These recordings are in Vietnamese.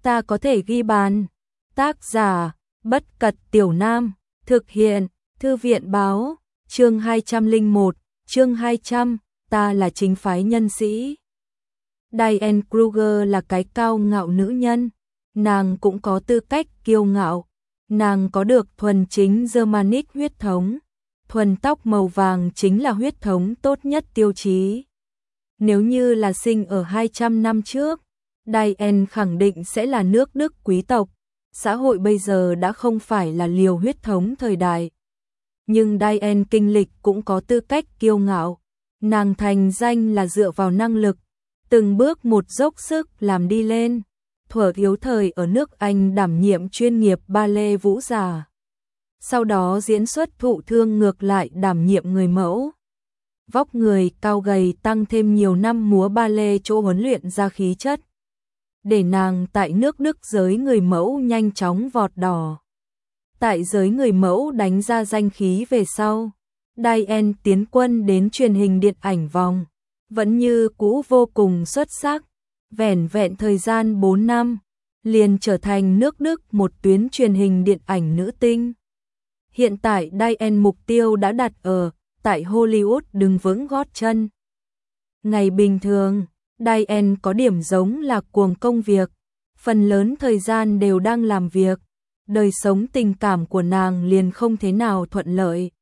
ta có thể ghi bàn. Tác giả, Bất Cật Tiểu Nam, thực hiện, Thư viện báo, chương 201, chương 200, ta là chính phái nhân sĩ. Diane Kruger là cái cao ngạo nữ nhân, nàng cũng có tư cách kiêu ngạo, nàng có được thuần chính Germanic huyết thống, thuần tóc màu vàng chính là huyết thống tốt nhất tiêu chí. Nếu như là sinh ở 200 năm trước, Diane khẳng định sẽ là nước Đức quý tộc, xã hội bây giờ đã không phải là liều huyết thống thời đại. Nhưng Diane kinh lịch cũng có tư cách kiêu ngạo, nàng thành danh là dựa vào năng lực, từng bước một dốc sức làm đi lên. Thuở yếu thời ở nước Anh đảm nhiệm chuyên nghiệp ballet vũ giả. Sau đó diễn xuất thụ thương ngược lại đảm nhiệm người mẫu. Vóc người cao gầy tăng thêm nhiều năm múa ballet chỗ huấn luyện ra khí chất. Để nàng tại nước Đức giới người mẫu nhanh chóng vọt đỏ. Tại giới người mẫu đánh ra danh khí về sau, Diane tiến quân đến truyền hình điện ảnh vòng, vẫn như cũ vô cùng xuất sắc. Vẻn vẹn thời gian 4 năm, liền trở thành nước Đức một tuyến truyền hình điện ảnh nữ tinh. Hiện tại Diane mục tiêu đã đặt ở tại Hollywood đứng vững gót chân. Ngày bình thường, Diane có điểm giống là cuồng công việc, phần lớn thời gian đều đang làm việc, đời sống tình cảm của nàng liền không thế nào thuận lợi.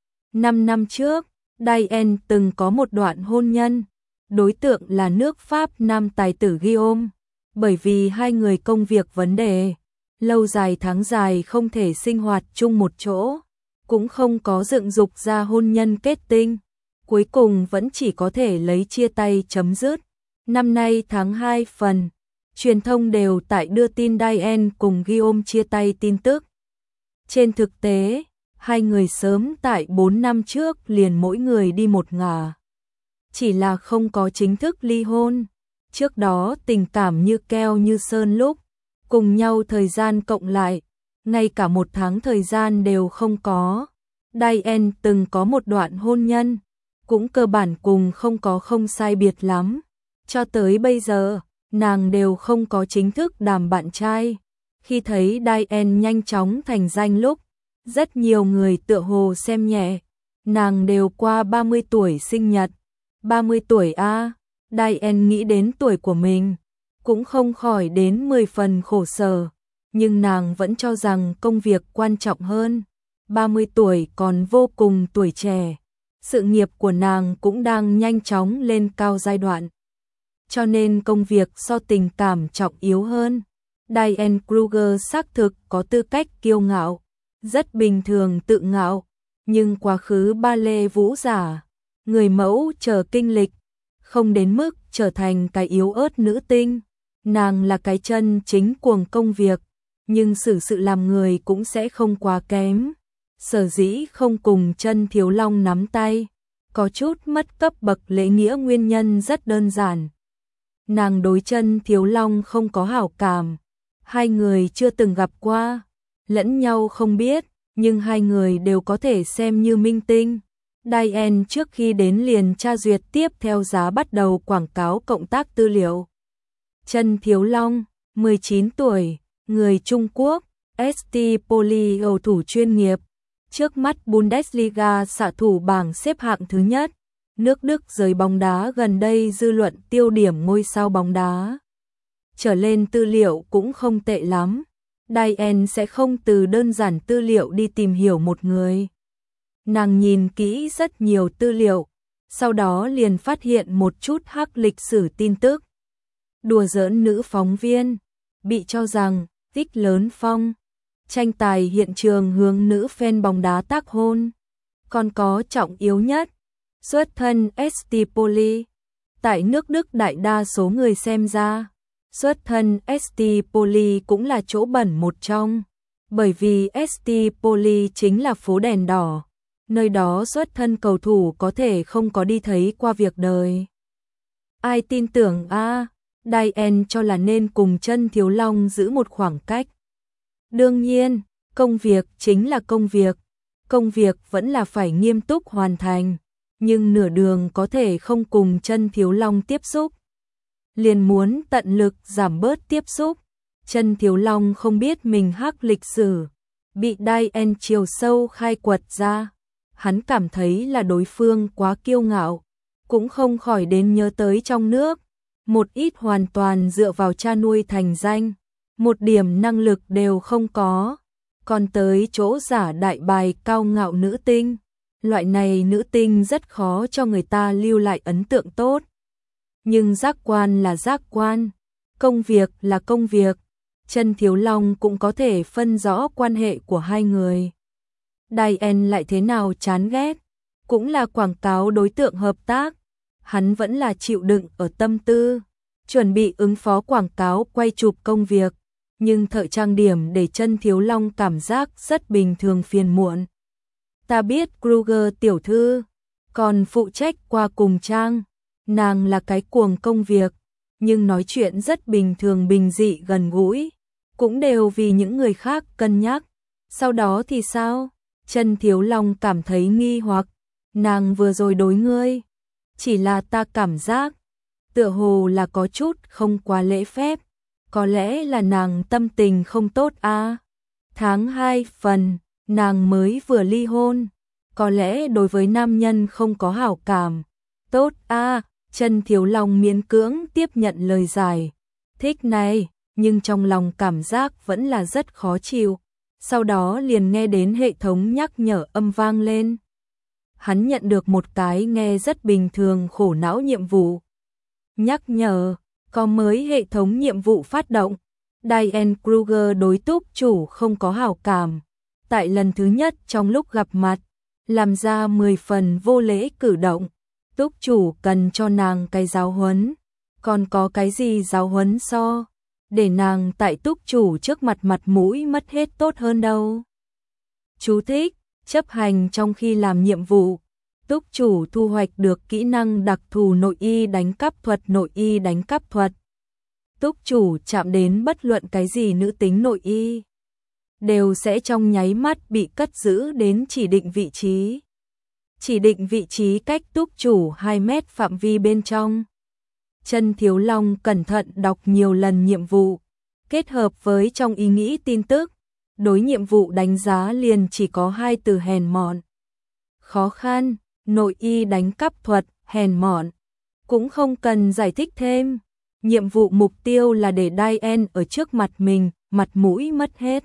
5 năm trước, Diane từng có một đoạn hôn nhân, đối tượng là nước Pháp nam tài tử Guillaume, bởi vì hai người công việc vấn đề, lâu dài tháng dài không thể sinh hoạt chung một chỗ, cũng không có dựng dục ra hôn nhân kết tinh, cuối cùng vẫn chỉ có thể lấy chia tay chấm dứt. Năm nay tháng 2 phần, truyền thông đều tại đưa tin Diane cùng Guillaume chia tay tin tức. Trên thực tế, hai người sớm tại 4 năm trước liền mỗi người đi một ngả. Chỉ là không có chính thức ly hôn. Trước đó tình cảm như keo như sơn lúc, cùng nhau thời gian cộng lại, ngay cả một tháng thời gian đều không có. Diane từng có một đoạn hôn nhân, cũng cơ bản cùng không sai biệt lắm. Cho tới bây giờ, nàng đều không có chính thức đàm bạn trai. Khi thấy Diane nhanh chóng thành danh lúc, rất nhiều người tựa hồ xem nhẹ. Nàng đều qua 30 tuổi sinh nhật. 30 tuổi a, Diane nghĩ đến tuổi của mình, cũng không khỏi đến 10 phần khổ sở, nhưng nàng vẫn cho rằng công việc quan trọng hơn. 30 tuổi còn vô cùng tuổi trẻ, sự nghiệp của nàng cũng đang nhanh chóng lên cao giai đoạn. Cho nên công việc so tình cảm trọng yếu hơn. Diane Kruger xác thực có tư cách kiêu ngạo, rất bình thường tự ngạo, nhưng quá khứ ballet vũ giả, người mẫu chờ kinh lịch, không đến mức trở thành cái yếu ớt nữ tinh. Nàng là cái chân chính cuồng công việc, nhưng xử sự làm người cũng sẽ không quá kém. Sở dĩ không cùng Chân Thiếu Long nắm tay, có chút mất cấp bậc lễ nghĩa nguyên nhân rất đơn giản. Nàng đối Chân Thiếu Long không có hảo cảm, hai người chưa từng gặp qua, lẫn nhau không biết, nhưng hai người đều có thể xem như minh tinh. Diane trước khi đến liền tra duyệt tiếp theo giá bắt đầu quảng cáo cộng tác tư liệu. Chân Thiếu Long, 19 tuổi, người Trung Quốc, ST Poli cầu thủ chuyên nghiệp, trước mắt Bundesliga xạ thủ bảng xếp hạng thứ nhất. Nước Đức giới bóng đá gần đây dư luận tiêu điểm ngôi sao bóng đá. Trở lên tư liệu cũng không tệ lắm. Diane sẽ không từ đơn giản tư liệu đi tìm hiểu một người. Nàng nhìn kỹ rất nhiều tư liệu, sau đó liền phát hiện một chút hắc lịch sử tin tức. Đùa giỡn nữ phóng viên, bị cho rằng tích lớn phong, tranh tài hiện trường hướng nữ fan bóng đá tác hôn. Còn có trọng yếu nhất, xuất thân ST Poli. Tại nước Đức đại đa số người xem ra, xuất thân ST Poli cũng là chỗ bẩn một trong, bởi vì ST Poli chính là phố đèn đỏ. Nơi đó xuất thân cầu thủ có thể không có đi thấy qua việc đời. Ai tin tưởng a? Diane cho là nên cùng Chân Thiếu Long giữ một khoảng cách. Đương nhiên, công việc chính là công việc vẫn là phải nghiêm túc hoàn thành, nhưng nửa đường có thể không cùng Chân Thiếu Long tiếp xúc. Liền muốn tận lực giảm bớt tiếp xúc, Chân Thiếu Long không biết mình hắc lịch sử, bị Diane chiều sâu khai quật ra. Hắn cảm thấy là đối phương quá kiêu ngạo, cũng không khỏi đến nhớ tới trong nước. Một ít hoàn toàn dựa vào cha nuôi thành danh, một điểm năng lực đều không có. Còn tới chỗ giả đại bài cao ngạo nữ tinh. Loại này nữ tinh rất khó cho người ta lưu lại ấn tượng tốt. Nhưng giác quan là giác quan, công việc là công việc. Chân Thiếu Long cũng có thể phân rõ quan hệ của hai người. Diane lại thế nào chán ghét, cũng là quảng cáo đối tượng hợp tác. Hắn vẫn là chịu đựng ở tâm tư, chuẩn bị ứng phó quảng cáo quay chụp công việc. Nhưng thợ trang điểm để Chân Thiếu Long cảm giác rất bình thường phiền muộn. Ta biết Kruger tiểu thư, còn phụ trách qua cùng trang. Nàng là cái cuồng công việc, nhưng nói chuyện rất bình thường bình dị gần gũi. Cũng đều vì những người khác cân nhắc. Sau đó thì sao? Chân Thiếu Long cảm thấy nghi hoặc. Nàng vừa rồi đối ngươi, chỉ là ta cảm giác tựa hồ là có chút không quá lễ phép. Có lẽ là nàng tâm tình không tốt à? Tháng 2 phần, nàng mới vừa ly hôn. Có lẽ đối với nam nhân không có hảo cảm. Tốt à? Chân Thiếu Long miễn cưỡng tiếp nhận lời giải thích này, nhưng trong lòng cảm giác vẫn là rất khó chịu. Sau đó liền nghe đến hệ thống nhắc nhở âm vang lên. Hắn nhận được một cái nghe rất bình thường khổ não nhiệm vụ. Nhắc nhở, có mới hệ thống nhiệm vụ phát động. Diane Kruger đối Túc chủ không có hảo cảm. Tại lần thứ nhất trong lúc gặp mặt, làm ra 10 phần vô lễ cử động. Túc chủ cần cho nàng cái giáo huấn. Còn có cái gì giáo huấn so? Để nàng tại Túc chủ trước mặt mặt mũi mất hết tốt hơn đâu. Chú thích, chấp hành trong khi làm nhiệm vụ. Túc chủ thu hoạch được kỹ năng đặc thù nội y đánh cắp thuật. Nội y đánh cắp thuật. Túc chủ chạm đến bất luận cái gì nữ tính nội y, đều sẽ trong nháy mắt bị cất giữ đến chỉ định vị trí. Chỉ định vị trí cách Túc chủ 2 mét phạm vi bên trong. Chân Thiếu Long cẩn thận đọc nhiều lần nhiệm vụ, kết hợp với trong ý nghĩ tin tức, đối nhiệm vụ đánh giá liền chỉ có 2 từ hèn mọn. Khó khăn, nội y đánh cắp thuật, hèn mọn. Cũng không cần giải thích thêm. Nhiệm vụ mục tiêu là để Diane ở trước mặt mình, mặt mũi mất hết.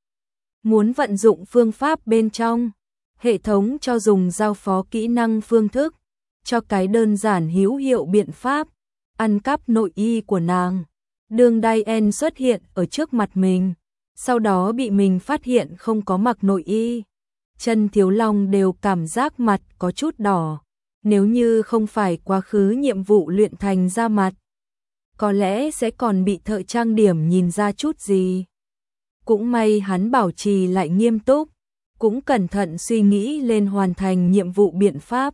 Muốn vận dụng phương pháp bên trong, hệ thống cho dùng giao phó kỹ năng phương thức, cho cái đơn giản hữu hiệu biện pháp, ăn cắp nội y của nàng. Đường Diane xuất hiện ở trước mặt mình, sau đó bị mình phát hiện không có mặc nội y. Chân Thiếu Long đều cảm giác mặt có chút đỏ, nếu như không phải quá khứ nhiệm vụ luyện thành ra mặt, có lẽ sẽ còn bị thợ trang điểm nhìn ra chút gì. Cũng may hắn bảo trì lại nghiêm túc, cũng cẩn thận suy nghĩ lên hoàn thành nhiệm vụ biện pháp.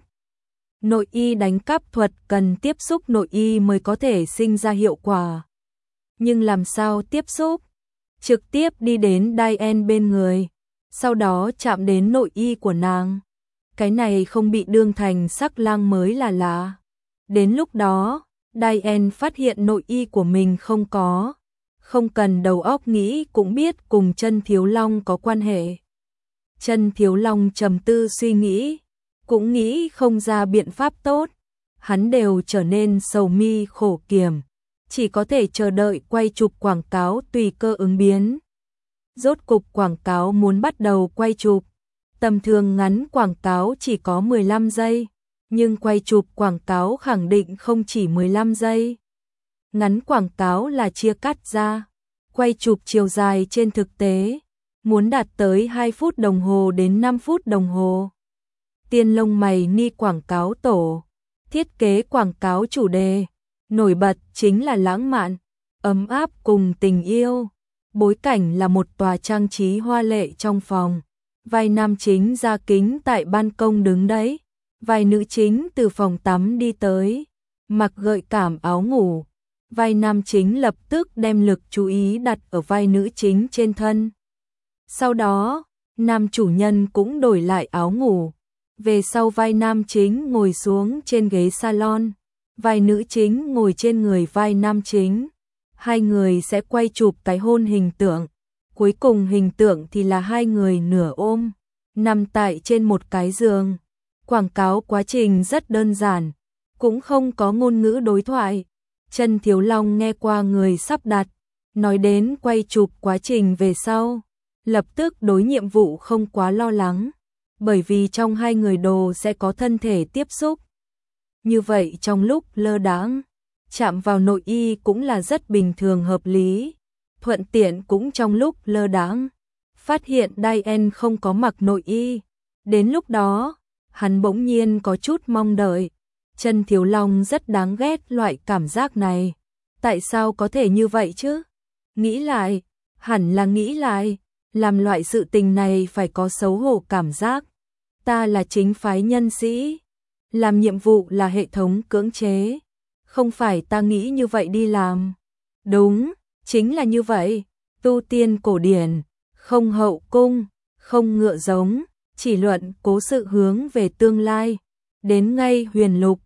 Nội y đánh cắp thuật cần tiếp xúc nội y mới có thể sinh ra hiệu quả. Nhưng làm sao tiếp xúc? Trực tiếp đi đến Diane bên người, sau đó chạm đến nội y của nàng. Cái này không bị đương thành sắc lang mới là lạ. Đến lúc đó, Diane phát hiện nội y của mình không có. Không cần đầu óc nghĩ cũng biết cùng Chân Thiếu Long có quan hệ. Chân Thiếu Long trầm tư suy nghĩ, cũng nghĩ không ra biện pháp tốt. Hắn đều trở nên sầu mi khổ kiểm, chỉ có thể chờ đợi quay chụp quảng cáo tùy cơ ứng biến. Rốt cục quảng cáo muốn bắt đầu quay chụp. Tầm thường ngắn quảng cáo chỉ có 15 giây, nhưng quay chụp quảng cáo khẳng định không chỉ 15 giây. Ngắn quảng cáo là chia cắt ra, quay chụp chiều dài trên thực tế, muốn đạt tới 2 phút đồng hồ đến 5 phút đồng hồ. Tiên lông mày ni quảng cáo tổ, thiết kế quảng cáo chủ đề, nổi bật chính là lãng mạn, ấm áp cùng tình yêu. Bối cảnh là một tòa trang trí hoa lệ trong phòng. Vai nam chính ra kính tại ban công đứng đấy. Vai nữ chính từ phòng tắm đi tới, mặc gợi cảm áo ngủ. Vai nam chính lập tức đem lực chú ý đặt ở vai nữ chính trên thân. Sau đó, nam chủ nhân cũng đổi lại áo ngủ. Về sau vai nam chính ngồi xuống trên ghế salon, vai nữ chính ngồi trên người vai nam chính. hai người sẽ quay chụp cái hôn hình tượng. Cuối cùng hình tượng thì là hai người nửa ôm, nằm tại trên một cái giường. Quảng cáo quá trình rất đơn giản, cũng không có ngôn ngữ đối thoại. Trần Thiếu Long nghe qua người sắp đặt, nói đến quay chụp quá trình về sau, lập tức đối nhiệm vụ không quá lo lắng, bởi vì trong hai người đồ sẽ có thân thể tiếp xúc. Như vậy trong lúc lơ đãng, chạm vào nội y cũng là rất bình thường hợp lý. Thuận tiện cũng trong lúc lơ đãng, phát hiện Diane không có mặc nội y. Đến lúc đó, hắn bỗng nhiên có chút mong đợi. Trần Thiếu Long rất đáng ghét loại cảm giác này. Tại sao có thể như vậy chứ? Nghĩ lại, hẳn là nghĩ lại, làm loại sự tình này phải có xấu hổ cảm giác. Ta là chính phái nhân sĩ, làm nhiệm vụ là hệ thống cưỡng chế, không phải ta nghĩ như vậy đi làm. Đúng, chính là như vậy, tu tiên cổ điển, không hậu cung, không ngựa giống, chỉ luận cố sự hướng về tương lai. Đến ngay huyền lục,